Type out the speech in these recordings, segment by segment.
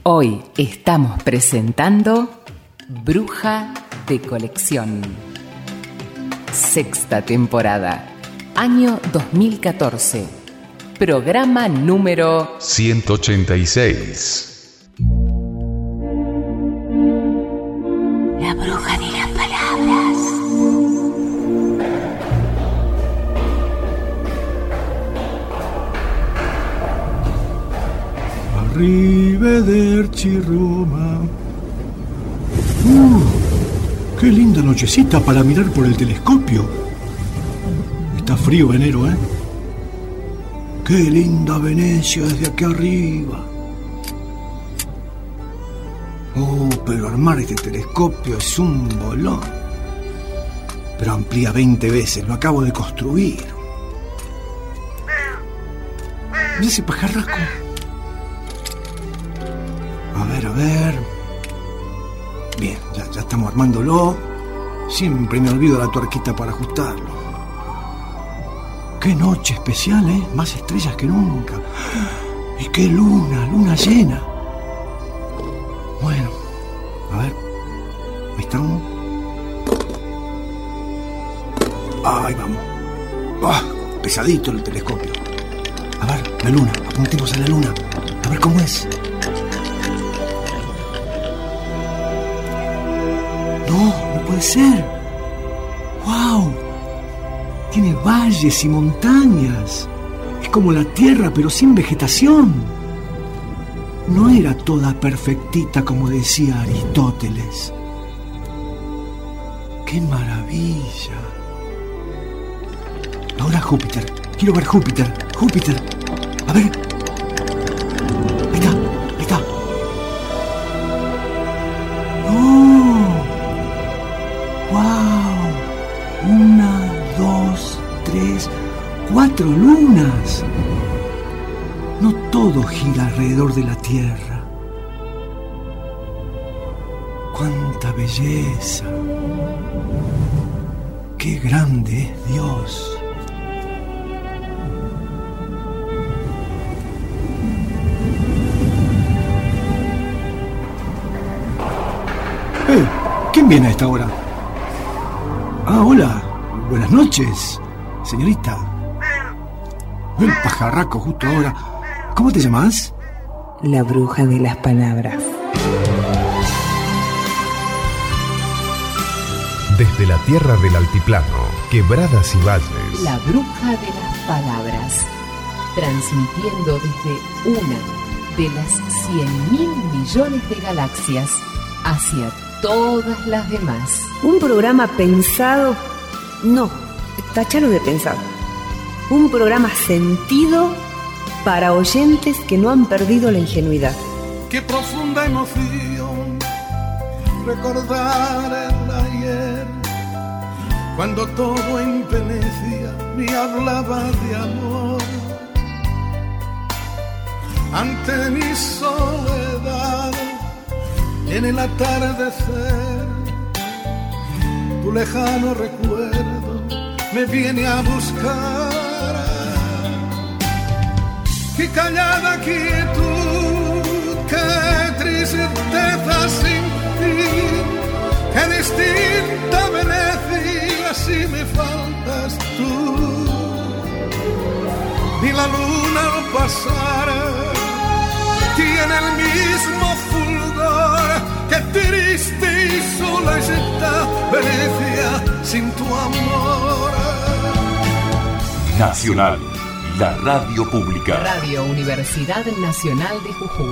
Hoy estamos presentando Bruja de Colección. Sexta temporada, año 2014. Programa número 186. La bruja de las palabras. Arrivederci Roma. ¡Qué linda nochecita para mirar por el telescopio! Está frío enero, ¿eh? ¡Qué linda Venecia desde aquí arriba! Pero armar este telescopio es un bolón. Pero amplía 20 veces, lo acabo de construir. Mira ese pajarraco. A ver. Bien, ya estamos armándolo. Siempre me olvido la tuerquita para ajustarlo. ¡Qué noche especial, eh! Más estrellas que nunca. Y qué luna llena. Bueno, a ver. Ahí estamos. Ahí vamos. Pesadito el telescopio. A ver, la luna. Apuntemos a la luna. A ver cómo es. No puede ser. ¡Wow! Tiene valles y montañas. Es como la Tierra, pero sin vegetación. No era toda perfectita como decía Aristóteles. ¡Qué maravilla! Ahora Júpiter. Quiero ver Júpiter. A ver. Ahí está. ¡Oh! ¡Wow! 1, 2, 3, 4 lunas. No todo gira alrededor de la Tierra. ¡Cuánta belleza! ¡Qué grande es Dios! ¿Quién viene a esta hora? Hola. Buenas noches, señorita. El pajarraco justo ahora. ¿Cómo te llamas? La bruja de las palabras. Desde la tierra del altiplano, quebradas y valles. La bruja de las palabras. Transmitiendo desde una de las 100.000 millones de galaxias hacia todas las demás. Un programa pensado... No, táchalo de pensado. Un programa sentido para oyentes que no han perdido la ingenuidad. Qué profunda emoción recordar el ayer, cuando todo en Venecia me hablaba de amor. Ante mi soledad, en el atardecer, tu lejano recuerdo me viene a buscar. Qué callada quietud, qué tristeza sin fin, qué distinta Venecia si me faltas tú. Ni la luna al pasar tiene el mismo fulgor. Qué triste y sola está Venecia sin tu amor. Nacional, la radio pública. Radio Universidad Nacional de Jujuy.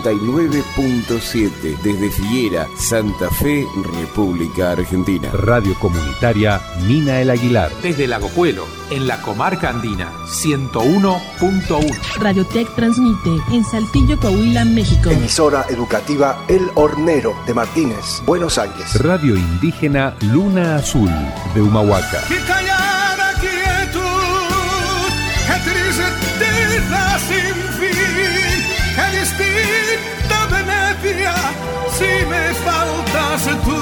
89.7 desde Figuera, Santa Fe, República Argentina. Radio comunitaria Mina El Aguilar. Desde Lago Puelo, en la comarca andina, 101.1. Radiotech transmite en Saltillo, Coahuila, México. Emisora educativa El Hornero de Martínez, Buenos Aires. Radio indígena Luna Azul de Humahuaca. Qué callada quietud, qué tristeza sin fin, qué distinta Venecia si me faltas tú.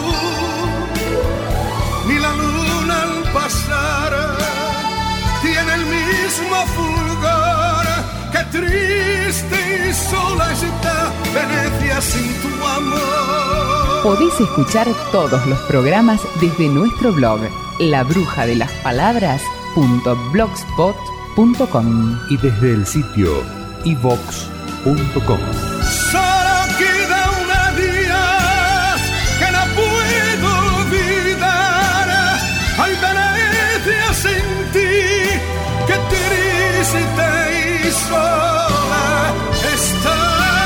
Ni la luna al pasar tiene el mismo fulgor. Qué triste y sola está Venecia Venecia sin tu amor. Podés escuchar todos los programas desde nuestro blog labrujadelaspalabras.blogspot.com y desde el sitio ivox.com. Solo queda una día que no puedo olvidar. Ay, Venecia sin ti, qué triste y sola está.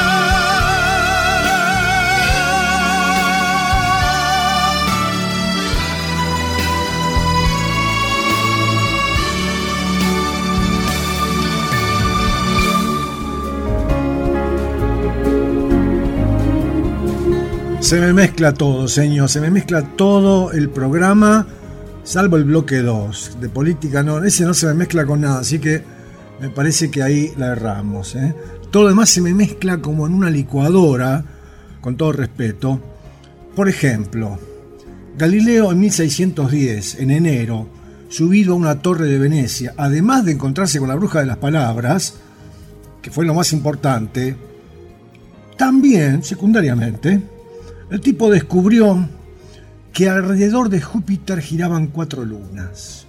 Se me mezcla todo, señor, se me mezcla todo el programa, salvo el bloque 2. De política no, ese no se me mezcla con nada, así que me parece que ahí la erramos, ¿eh? Todo lo demás se me mezcla como en una licuadora, con todo respeto. Por ejemplo, Galileo en 1610, en enero, subido a una torre de Venecia, además de encontrarse con la bruja de las palabras, que fue lo más importante, también, secundariamente, el tipo descubrió que alrededor de Júpiter giraban 4 lunas.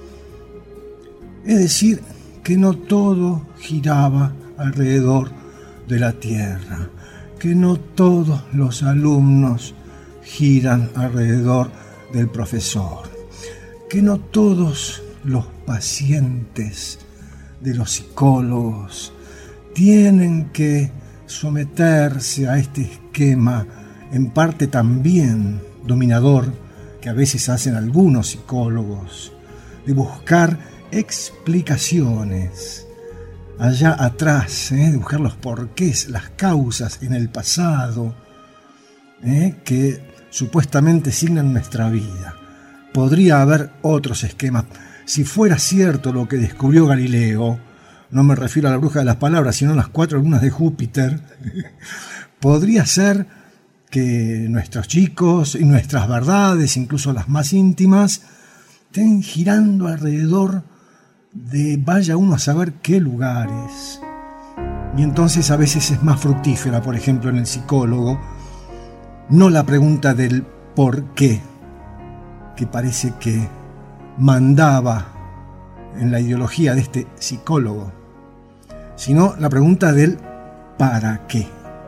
Es decir, que no todo giraba alrededor de la Tierra, que no todos los alumnos giran alrededor del profesor, que no todos los pacientes de los psicólogos tienen que someterse a este esquema en parte también dominador que a veces hacen algunos psicólogos, de buscar explicaciones allá atrás, de buscar los porqués, las causas en el pasado, que supuestamente signan nuestra vida. Podría haber otros esquemas. Si fuera cierto lo que descubrió Galileo, no me refiero a la bruja de las palabras, sino a las 4 lunas de Júpiter, podría ser que nuestros chicos y nuestras verdades, incluso las más íntimas, estén girando alrededor de vaya uno a saber qué lugares. Y entonces a veces es más fructífera, por ejemplo, en el psicólogo, no la pregunta del por qué, que parece que mandaba en la ideología de este psicólogo, sino la pregunta del para qué.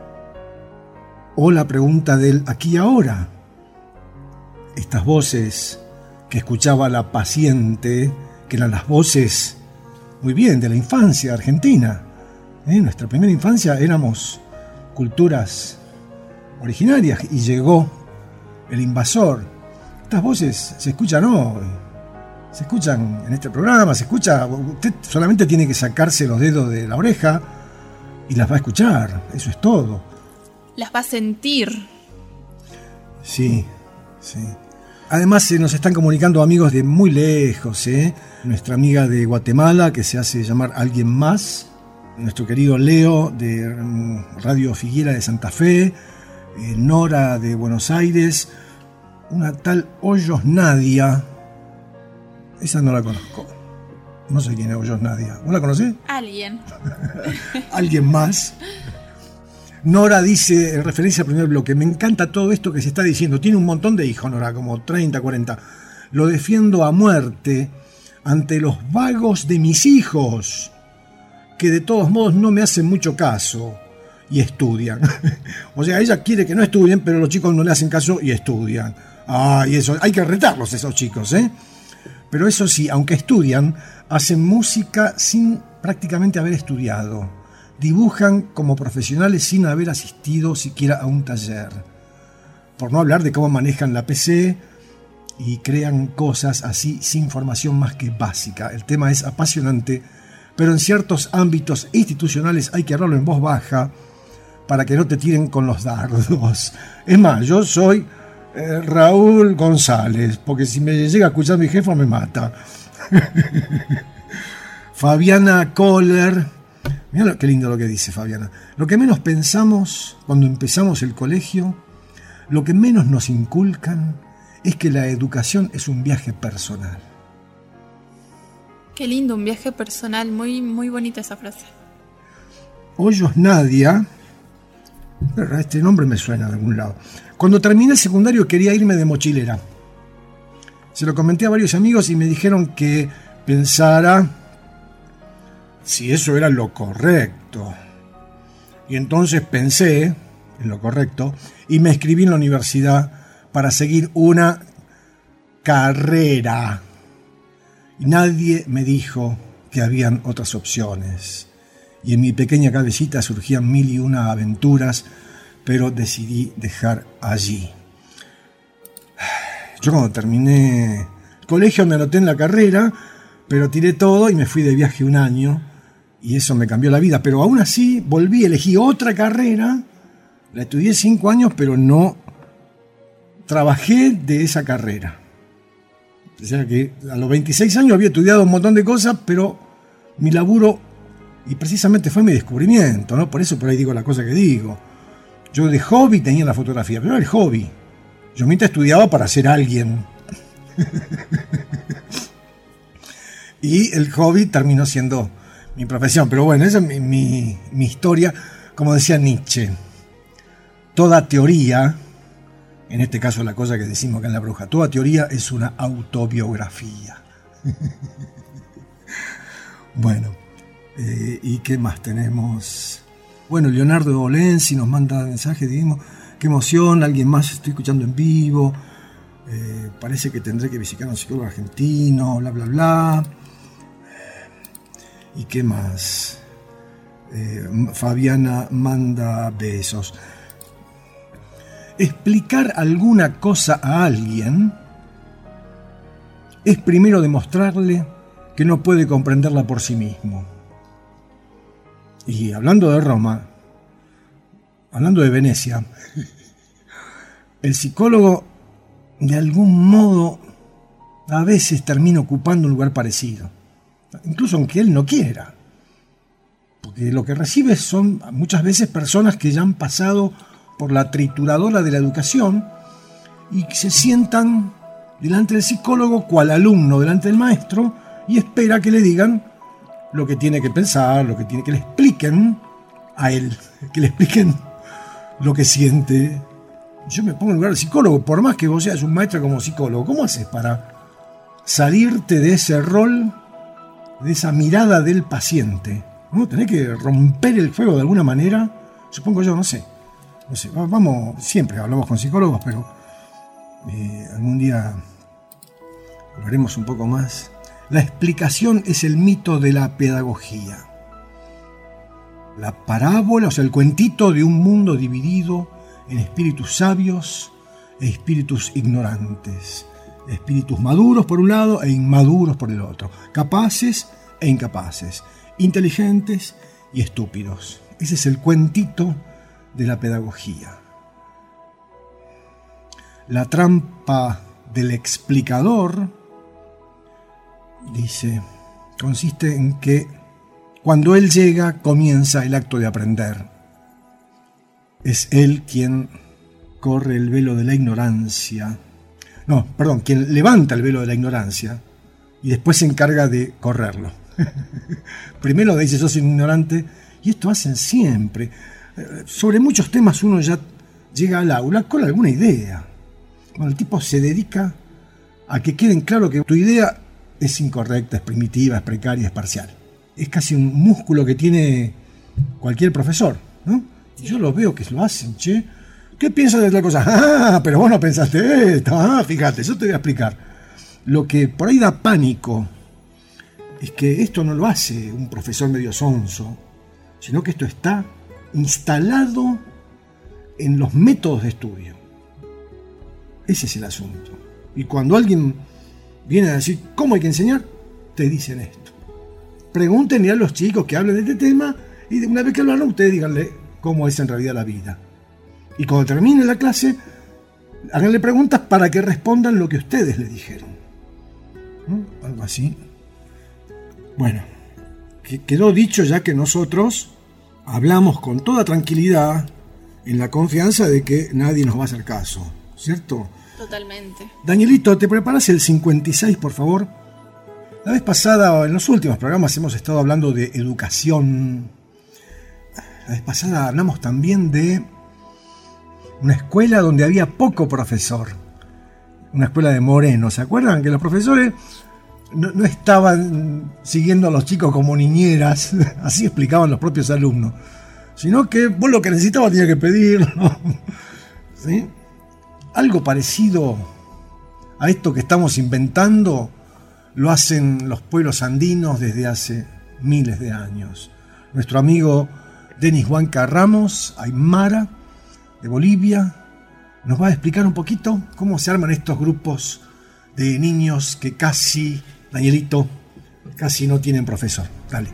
O la pregunta del aquí y ahora. Estas voces que escuchaba la paciente, que eran las voces, muy bien, de la infancia argentina. En nuestra primera infancia éramos culturas originarias y llegó el invasor. Estas voces se escuchan hoy, se escuchan en este programa, se escucha. Usted solamente tiene que sacarse los dedos de la oreja y las va a escuchar, eso es todo. Las va a sentir. Sí, sí. Además se nos están comunicando amigos de muy lejos, Nuestra amiga de Guatemala, que se hace llamar Alguien Más. Nuestro querido Leo de Radio Figuera de Santa Fe. Nora de Buenos Aires. Una tal Hoyos Nadia. Esa no la conozco. No sé quién es Hoyos Nadia. ¿Vos la conocés? Alguien. Alguien más. Nora dice, en referencia al primer bloque, me encanta todo esto que se está diciendo. Tiene un montón de hijos, Nora, como 30, 40. Lo defiendo a muerte ante los vagos de mis hijos, que de todos modos no me hacen mucho caso y estudian. O sea, ella quiere que no estudien, pero los chicos no le hacen caso y estudian. Y eso, hay que retarlos esos chicos, Pero eso sí, aunque estudian, hacen música sin prácticamente haber estudiado. Dibujan como profesionales sin haber asistido siquiera a un taller. Por no hablar de cómo manejan la PC y crean cosas así sin formación más que básica. El tema es apasionante, pero en ciertos ámbitos institucionales hay que hablarlo en voz baja para que no te tiren con los dardos. Es más, yo soy Raúl González, porque si me llega a escuchar mi jefa me mata. Fabiana Kohler. Mira qué lindo lo que dice Fabiana. Lo que menos pensamos cuando empezamos el colegio, lo que menos nos inculcan, es que la educación es un viaje personal. Qué lindo, un viaje personal. Muy, muy bonita esa frase. Hoyos Nadia Pero este nombre me suena de algún lado. Cuando terminé el secundario quería irme de mochilera. Se lo comenté a varios amigos y me dijeron que pensara si eso era lo correcto. Y entonces pensé en lo correcto y me inscribí en la universidad para seguir una carrera. Y nadie me dijo que habían otras opciones. Y en mi pequeña cabecita surgían 1001 aventuras, pero decidí dejar allí. Yo cuando terminé el colegio me anoté en la carrera, pero tiré todo y me fui de viaje un año, y eso me cambió la vida. Pero aún así volví, elegí otra carrera, la estudié 5 años, pero no trabajé de esa carrera. O sea que a los 26 años había estudiado un montón de cosas, pero mi laburo, y precisamente fue mi descubrimiento, ¿no? Por eso por ahí digo la cosa que digo. Yo de hobby tenía la fotografía, pero era el hobby. Yo mientras estudiaba para ser alguien. Y el hobby terminó siendo mi profesión. Pero bueno, esa es mi historia. Como decía Nietzsche, toda teoría, en este caso la cosa que decimos acá en La Bruja, toda teoría es una autobiografía. Bueno, ¿y qué más tenemos? Bueno, Leonardo Olenzi nos manda mensaje, digamos, qué emoción, alguien más estoy escuchando en vivo, parece que tendré que visitar a un psicólogo argentino, bla, bla, bla. ¿Y qué más? Fabiana manda besos. Explicar alguna cosa a alguien es primero demostrarle que no puede comprenderla por sí mismo. Y hablando de Roma, hablando de Venecia, el psicólogo de algún modo a veces termina ocupando un lugar parecido, incluso aunque él no quiera, porque lo que recibe son muchas veces personas que ya han pasado por la trituradora de la educación y se sientan delante del psicólogo cual alumno delante del maestro y espera que le digan lo que tiene que pensar, lo que tiene que le expliquen a él, que le expliquen lo que siente. Yo me pongo en lugar del psicólogo, por más que vos seas un maestro como psicólogo, ¿cómo haces para salirte de ese rol, de esa mirada del paciente? ¿No? Tenés que romper el fuego de alguna manera, supongo yo, no sé, vamos, siempre hablamos con psicólogos, pero algún día hablaremos un poco más. La explicación es el mito de la pedagogía. La parábola, o sea, el cuentito de un mundo dividido en espíritus sabios e espíritus ignorantes. Espíritus maduros por un lado e inmaduros por el otro. Capaces e incapaces. Inteligentes y estúpidos. Ese es el cuentito de la pedagogía. La trampa del explicador, dice, consiste en que cuando él llega comienza el acto de aprender. Es él quien corre el velo de la ignorancia. No, perdón, quien levanta el velo de la ignorancia y después se encarga de correrlo. Primero dice, sos ignorante, y esto hacen siempre. Sobre muchos temas uno ya llega al aula con alguna idea. Bueno, el tipo se dedica a que queden claro que tu idea es incorrecta, es primitiva, es precaria, es parcial. Es casi un músculo que tiene cualquier profesor, ¿no? Y yo lo veo que lo hacen, che. ¿Qué piensas de tal cosa? Ah, pero vos no pensaste esto. Ah, fíjate, yo te voy a explicar. Lo que por ahí da pánico es que esto no lo hace un profesor medio sonso, sino que esto está instalado en los métodos de estudio. Ese es el asunto. Y cuando alguien viene a decir cómo hay que enseñar, te dicen esto. Pregúntenle a los chicos que hablen de este tema y una vez que hablan ustedes díganle cómo es en realidad la vida. Y cuando termine la clase, háganle preguntas para que respondan lo que ustedes le dijeron. ¿No? Algo así. Bueno, quedó dicho ya que nosotros hablamos con toda tranquilidad en la confianza de que nadie nos va a hacer caso, ¿cierto? Totalmente. Danielito, ¿te preparas el 56, por favor? La vez pasada, o en los últimos programas, hemos estado hablando de educación. La vez pasada hablamos también de una escuela donde había poco profesor, una escuela de Moreno. ¿Se acuerdan? Que los profesores no estaban siguiendo a los chicos como niñeras, así explicaban los propios alumnos, sino que vos lo que necesitabas tenías que pedirlo. ¿Sí? Algo parecido a esto que estamos inventando lo hacen los pueblos andinos desde hace miles de años. Nuestro amigo Denis Huanca Ramos, aymara, de Bolivia, nos va a explicar un poquito cómo se arman estos grupos de niños que casi, Danielito, casi no tienen profesor. Dale.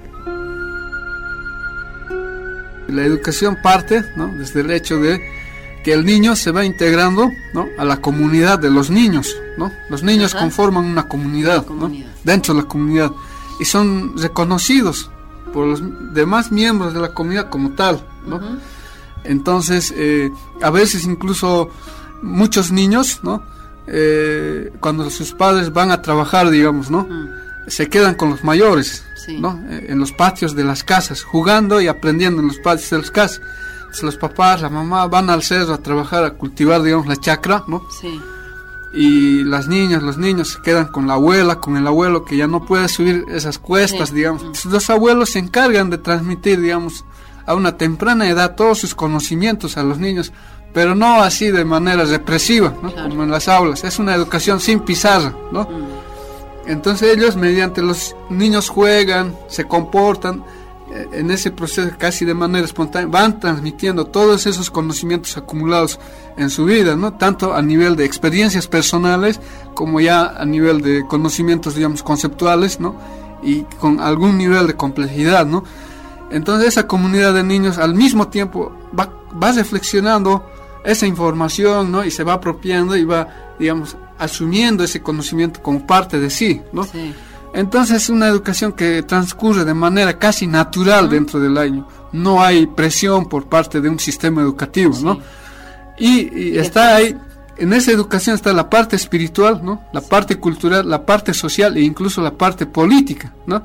La educación parte, ¿no?, desde el hecho de que el niño se va integrando, ¿no?, a la comunidad de los niños, ¿no? Los niños conforman una comunidad, ¿no?, dentro de la comunidad, y son reconocidos por los demás miembros de la comunidad como tal, ¿no? Entonces, a veces incluso muchos niños, ¿no?, cuando sus padres van a trabajar, digamos, ¿no?, se quedan con los mayores, ¿no?, en los patios de las casas, jugando y aprendiendo en los patios de las casas. Entonces, los papás, la mamá van al cerro a trabajar, a cultivar, digamos, la chacra, ¿no? Sí. Y las niñas, los niños se quedan con la abuela, con el abuelo, que ya no puede subir esas cuestas, digamos. Entonces, los abuelos se encargan de transmitir, digamos, a una temprana edad todos sus conocimientos a los niños, pero no así de manera represiva, ¿no?, como en las aulas. Es una educación sin pizarra, ¿no? Entonces ellos, mediante los niños, juegan, se comportan en ese proceso casi de manera espontánea, van transmitiendo todos esos conocimientos acumulados en su vida, ¿no?, tanto a nivel de experiencias personales como ya a nivel de conocimientos, digamos, conceptuales, ¿no?, y con algún nivel de complejidad, ¿no? Entonces esa comunidad de niños al mismo tiempo va reflexionando esa información, ¿no?, y se va apropiando y va, digamos, asumiendo ese conocimiento como parte de sí, ¿no? Sí. Entonces es una educación que transcurre de manera casi natural dentro del año. No hay presión por parte de un sistema educativo, ¿no? Y está ahí, en esa educación está la parte espiritual, ¿no?, la parte cultural, la parte social e incluso la parte política, ¿no?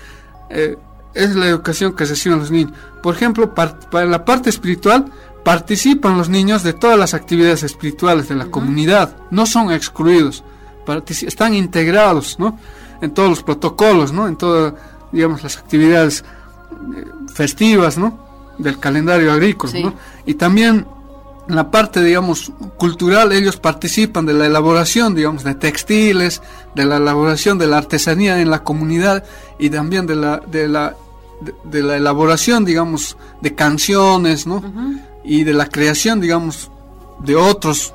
Es la educación que reciben los niños. Por ejemplo, para la parte espiritual participan los niños de todas las actividades espirituales de la comunidad, no son excluidos, están integrados, ¿no?, en todos los protocolos, ¿no?, en todas, digamos, las actividades festivas, ¿no?, del calendario agrícola, ¿no? Y también en la parte, digamos, cultural, ellos participan de la elaboración, digamos, de textiles, de la elaboración de la artesanía en la comunidad y también de la elaboración, digamos, de canciones, ¿no?, y de la creación, digamos, de otros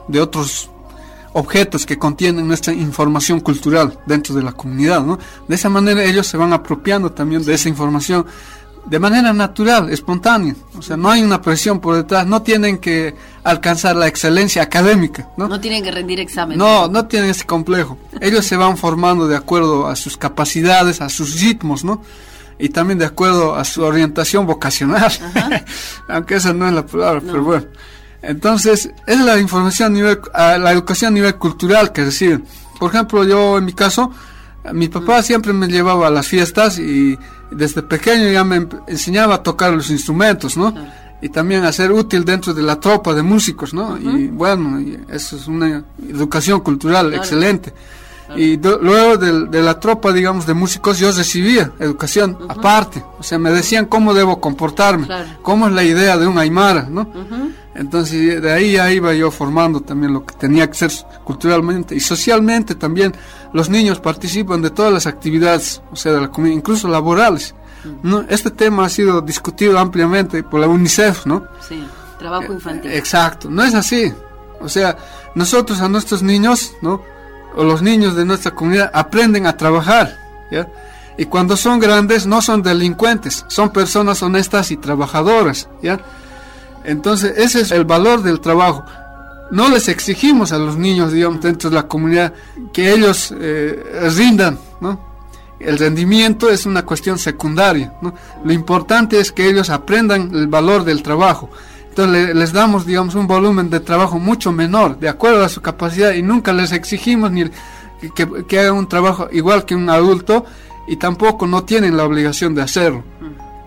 objetos que contienen nuestra información cultural dentro de la comunidad, ¿no? De esa manera ellos se van apropiando también de esa información de manera natural, espontánea. O sea, no hay una presión por detrás, no tienen que alcanzar la excelencia académica, ¿no? No tienen que rendir exámenes. No tienen ese complejo. Ellos se van formando de acuerdo a sus capacidades, a sus ritmos, ¿no? Y también de acuerdo a su orientación vocacional. Aunque esa no es la palabra, pero bueno. Entonces, es la información la educación a nivel cultural que reciben. Por ejemplo, yo en mi caso, mi papá siempre me llevaba a las fiestas y desde pequeño ya me enseñaba a tocar los instrumentos, ¿no? Y también a ser útil dentro de la tropa de músicos, ¿no? Y bueno, eso es una educación cultural excelente. Y luego de la tropa, digamos, de músicos, yo recibía educación aparte. O sea, me decían cómo debo comportarme, cómo es la idea de un aymara, ¿no? Entonces, de ahí ya iba yo formando también lo que tenía que ser culturalmente y socialmente. También los niños participan de todas las actividades, o sea, de la comunidad, incluso laborales, ¿no? Este tema ha sido discutido ampliamente por la UNICEF, ¿no? Sí, trabajo infantil. Exacto, no es así. O sea, nosotros a nuestros niños, ¿no?, o los niños de nuestra comunidad aprenden a trabajar, ¿ya? Y cuando son grandes no son delincuentes, son personas honestas y trabajadoras, ¿ya? Entonces ese es el valor del trabajo. No les exigimos a los niños, digamos, dentro de la comunidad que ellos rindan, ¿no? El rendimiento es una cuestión secundaria, ¿no? Lo importante es que ellos aprendan el valor del trabajo. Entonces les damos, digamos, un volumen de trabajo mucho menor, de acuerdo a su capacidad, y nunca les exigimos ni que hagan un trabajo igual que un adulto, y tampoco no tienen la obligación de hacerlo.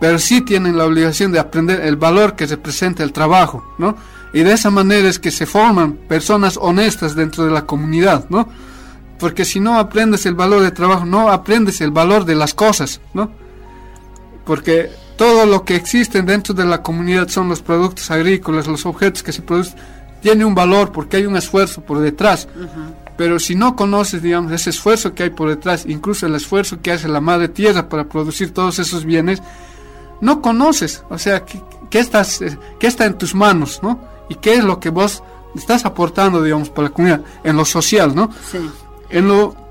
pero sí tienen la obligación de aprender el valor que representa el trabajo, ¿no? Y de esa manera es que se forman personas honestas dentro de la comunidad, ¿no? Porque si no aprendes el valor del trabajo, no aprendes el valor de las cosas, ¿no? Porque todo lo que existe dentro de la comunidad son los productos agrícolas, los objetos que se producen, tiene un valor porque hay un esfuerzo por detrás. Pero si no conoces, digamos, ese esfuerzo que hay por detrás, incluso el esfuerzo que hace la madre tierra para producir todos esos bienes, no conoces, o sea, ¿qué está en tus manos, ¿no? Y qué es lo que vos estás aportando, digamos, para la comunidad, en lo social, ¿no? Sí. En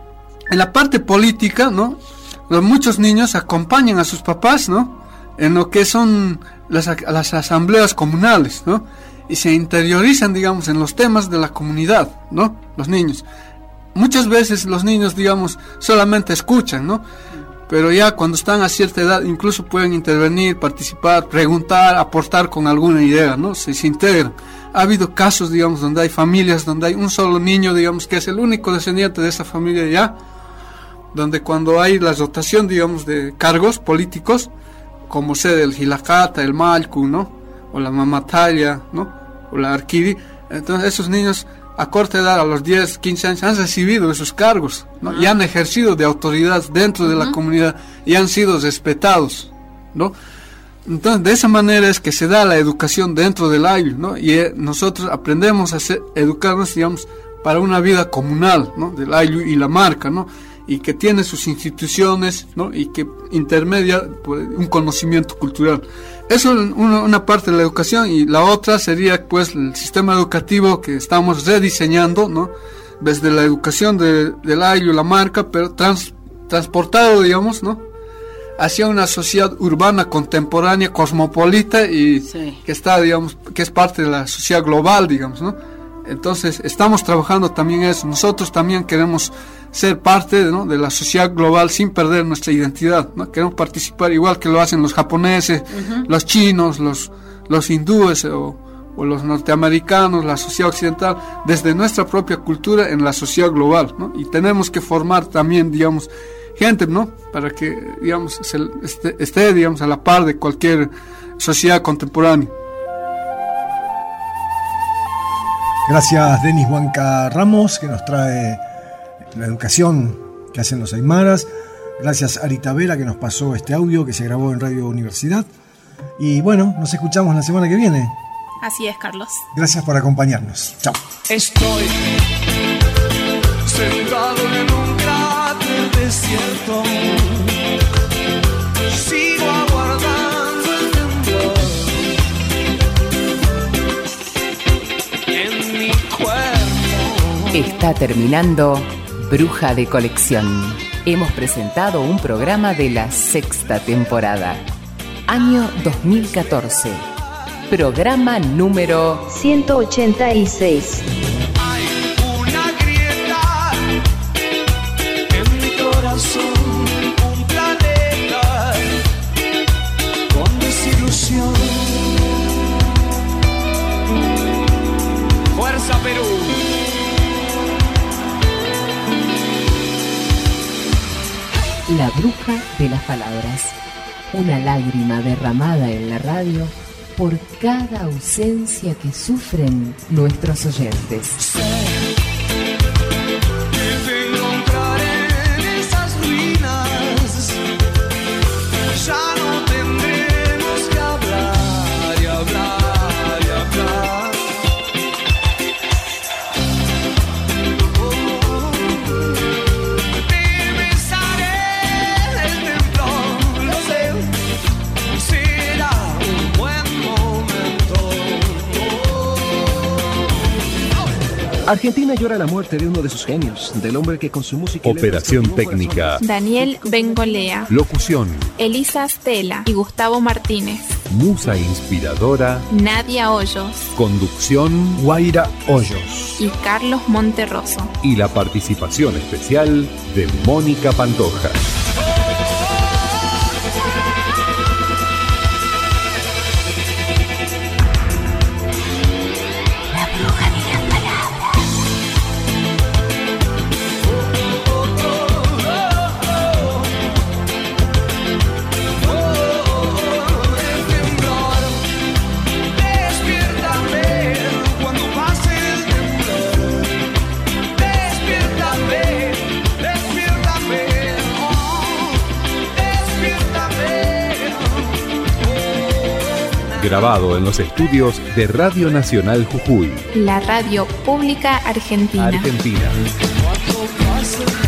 la parte política, ¿no? Muchos niños acompañan a sus papás, ¿no? En lo que son las asambleas comunales, ¿no? Y se interiorizan, digamos, en los temas de la comunidad, ¿no? Los niños. Muchas veces los niños, digamos, solamente escuchan, ¿no? Pero ya cuando están a cierta edad, incluso pueden intervenir, participar, preguntar, aportar con alguna idea, ¿no? Se integran. Ha habido casos, digamos, donde hay familias, donde hay un solo niño, digamos, que es el único descendiente de esa familia ya, donde cuando hay la rotación, digamos, de cargos políticos, como sea el Hilacata, el Malcu, ¿no? O la Mamataya, ¿no? O la Arquidi, entonces esos niños a corta edad, a los 10, 15 años, han recibido esos cargos, ¿no? Y han ejercido de autoridad dentro de la comunidad y han sido respetados, ¿no? Entonces, de esa manera es que se da la educación dentro del AYLU, ¿no? Y nosotros aprendemos a educarnos, digamos, para una vida comunal, ¿no? Del AYLU y la marca, ¿no? Y que tiene sus instituciones, ¿no? Y que intermedia un conocimiento cultural. Eso es una parte de la educación, y la otra sería, pues, el sistema educativo que estamos rediseñando, ¿no? Desde la educación del AYLU, la marca, pero transportado, digamos, ¿no? Hacia una sociedad urbana, contemporánea, cosmopolita y sí, que está, digamos, que es parte de la sociedad global, digamos, ¿no? Entonces, estamos trabajando también eso. Nosotros también queremos ser parte, ¿no? de la sociedad global sin perder nuestra identidad, ¿no? Queremos participar igual que lo hacen los japoneses, los chinos, los hindúes o los norteamericanos, la sociedad occidental, desde nuestra propia cultura en la sociedad global, ¿no? Y tenemos que formar también, digamos, gente, ¿no? Para que, digamos, esté, digamos, a la par de cualquier sociedad contemporánea. Gracias, Denis Huanca Ramos, que nos trae la educación que hacen los aymaras. Gracias, Arita Vera, que nos pasó este audio que se grabó en Radio Universidad. Y bueno, nos escuchamos la semana que viene. Así es, Carlos. Gracias por acompañarnos. Chao. Estoy sentado en un cráter desierto. Sigo aguardando el temblor en mi cuerpo. Está terminando Bruja de Colección. Hemos presentado un programa de la 6ª temporada. Año 2014. Programa número 186. Hay una grieta en mi corazón, un planeta con desilusión. Fuerza Perú. La bruja de las palabras. Una lágrima derramada en la radio por cada ausencia que sufren nuestros oyentes. Sé que te encontraré en esas ruinas. Ya no tendremos que hablar y hablar y hablar. Te besaré en el templo, lo sé. Será un buen momento. Argentina llora la muerte de uno de sus genios, del hombre que con su música... Operación técnica. Daniel Bengolea, Locución. Elisa Stella y Gustavo Martínez. Musa inspiradora. Nadia Hoyos Conducción. Guaira Hoyos. y Carlos Monterroso. Y la participación especial de Mónica Pantoja. Grabado en los estudios de Radio Nacional Jujuy. La radio pública argentina. Argentina.